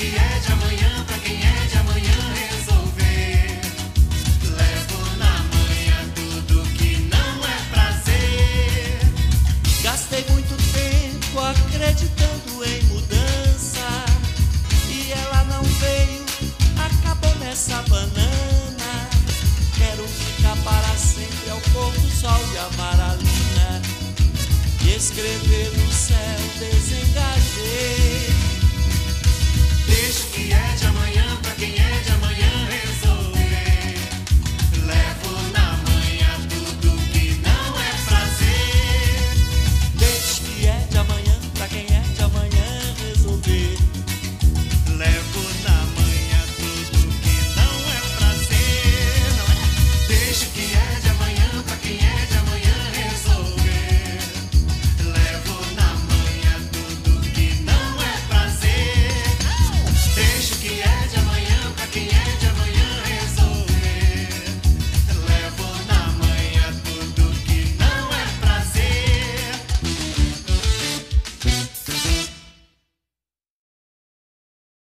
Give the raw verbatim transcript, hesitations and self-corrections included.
é de amanhã, pra quem é de amanhã resolver. Levo na manhã tudo que não é prazer. Gastei muito tempo acreditando em mudança e ela não veio, acabou nessa banana. Quero ficar para sempre ao pôr do sol e amar a luna e escrever no céu desenhar